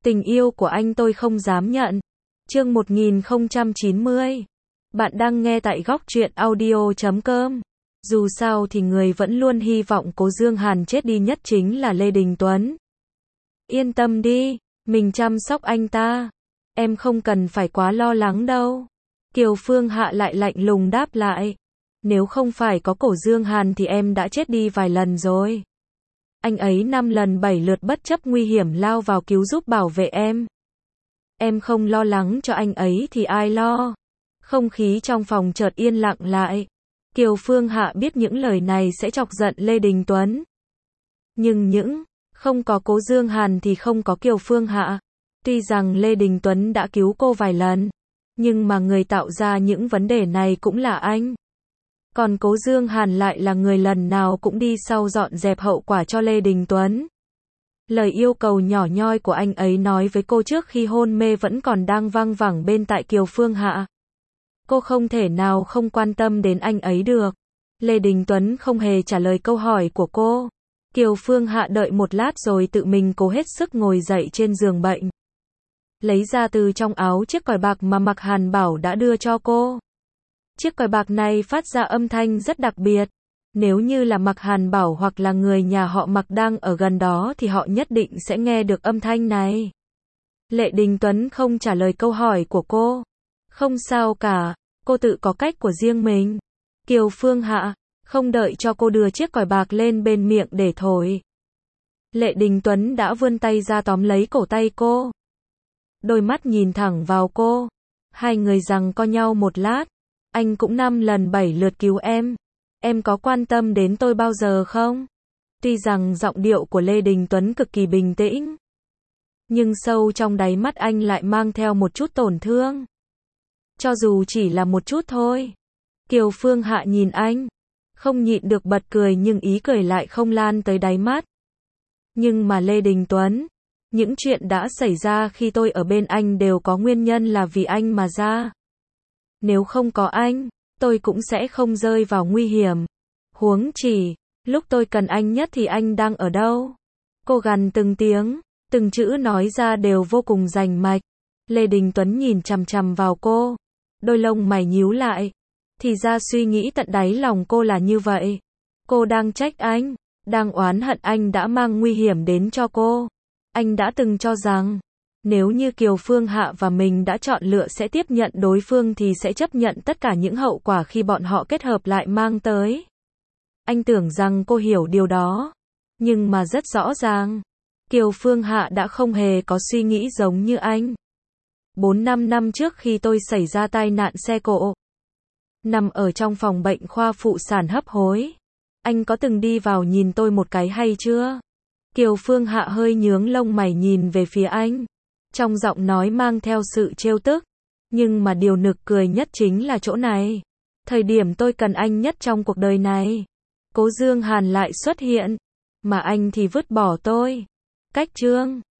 Tình yêu của anh tôi không dám nhận. Chương 1090. Bạn đang nghe tại góc truyện audio.com. Dù sao thì người vẫn luôn hy vọng Cố Dương Hàn chết đi nhất chính là Lê Đình Tuấn. Yên tâm đi, mình chăm sóc anh ta. Em không cần phải quá lo lắng đâu. Kiều Phương Hạ lại lạnh lùng đáp lại. Nếu không phải có Cố Dương Hàn thì em đã chết đi vài lần rồi. Anh ấy 5 lần 7 lượt bất chấp nguy hiểm lao vào cứu giúp bảo vệ em. Em không lo lắng cho anh ấy thì ai lo? Không khí trong phòng chợt yên lặng lại. Kiều Phương Hạ biết những lời này sẽ chọc giận Lê Đình Tuấn. Nhưng không có Cố Dương Hàn thì không có Kiều Phương Hạ. Tuy rằng Lê Đình Tuấn đã cứu cô vài lần, nhưng mà người tạo ra những vấn đề này cũng là anh. Còn Cố Dương Hàn lại là người lần nào cũng đi sau dọn dẹp hậu quả cho Lê Đình Tuấn. Lời yêu cầu nhỏ nhoi của anh ấy nói với cô trước khi hôn mê vẫn còn đang văng vẳng bên tai Kiều Phương Hạ. Cô không thể nào không quan tâm đến anh ấy được. Lê Đình Tuấn không hề trả lời câu hỏi của cô. Kiều Phương Hạ đợi một lát rồi tự mình cố hết sức ngồi dậy trên giường bệnh. Lấy ra từ trong áo chiếc còi bạc mà Mạc Hàn Bảo đã đưa cho cô. Chiếc còi bạc này phát ra âm thanh rất đặc biệt. Nếu như là Mạc Hàn Bảo hoặc là người nhà họ Mạc đang ở gần đó thì họ nhất định sẽ nghe được âm thanh này. Lê Đình Tuấn không trả lời câu hỏi của cô. Không sao cả, cô tự có cách của riêng mình. Kiều Phương Hạ không đợi cho cô đưa chiếc còi bạc lên bên miệng để thổi. Lê Đình Tuấn đã vươn tay ra tóm lấy cổ tay cô. Đôi mắt nhìn thẳng vào cô. Hai người giằng co nhau một lát. Anh cũng 5 lần 7 lượt cứu em. Em có quan tâm đến tôi bao giờ không? Tuy rằng giọng điệu của Lê Đình Tuấn cực kỳ bình tĩnh, nhưng sâu trong đáy mắt anh lại mang theo một chút tổn thương. Cho dù chỉ là một chút thôi. Kiều Phương Hạ nhìn anh, không nhịn được bật cười nhưng ý cười lại không lan tới đáy mắt. Nhưng mà Lê Đình Tuấn, những chuyện đã xảy ra khi tôi ở bên anh đều có nguyên nhân là vì anh mà ra. Nếu không có anh, tôi cũng sẽ không rơi vào nguy hiểm. Huống chỉ, lúc tôi cần anh nhất thì anh đang ở đâu? Cô gằn từng tiếng, từng chữ nói ra đều vô cùng rành mạch. Lê Đình Tuấn nhìn chằm chằm vào cô, đôi lông mày nhíu lại. Thì ra suy nghĩ tận đáy lòng cô là như vậy. Cô đang trách anh, đang oán hận anh đã mang nguy hiểm đến cho cô. Anh đã từng cho rằng, nếu như Kiều Phương Hạ và mình đã chọn lựa sẽ tiếp nhận đối phương thì sẽ chấp nhận tất cả những hậu quả khi bọn họ kết hợp lại mang tới. Anh tưởng rằng cô hiểu điều đó. Nhưng mà rất rõ ràng, Kiều Phương Hạ đã không hề có suy nghĩ giống như anh. 4-5 năm trước khi tôi xảy ra tai nạn xe cộ, nằm ở trong phòng bệnh khoa phụ sản hấp hối, anh có từng đi vào nhìn tôi một cái hay chưa? Kiều Phương Hạ hơi nhướng lông mày nhìn về phía anh. Trong giọng nói mang theo sự trêu tức. Nhưng mà điều nực cười nhất chính là chỗ này. Thời điểm tôi cần anh nhất trong cuộc đời này, Cố Dương Hàn lại xuất hiện. Mà anh thì vứt bỏ tôi. Cách chương